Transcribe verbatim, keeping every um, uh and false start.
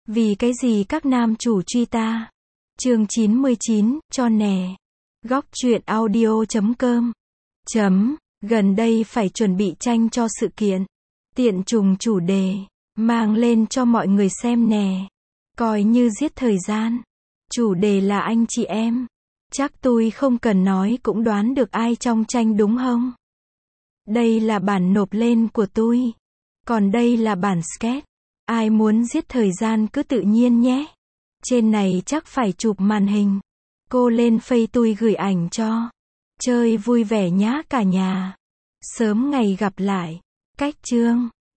Vì cái gì các nam chủ truy ta? Chương chín mươi chín, cho nè. Góc truyện audio chấm com. Chấm, gần đây phải chuẩn bị tranh cho sự kiện. Tiện trùng chủ đề, mang lên cho mọi người xem nè. Coi như giết thời gian. Chủ đề là anh chị em. Chắc tôi không cần nói cũng đoán được ai trong tranh đúng không? Đây là bản nộp lên của tôi. Còn đây là bản sketch. Ai muốn giết thời gian cứ tự nhiên nhé. Trên này chắc phải chụp màn hình. Cô lên Face tôi gửi ảnh cho. Chơi vui vẻ nhá cả nhà. Sớm ngày gặp lại. Cách chương.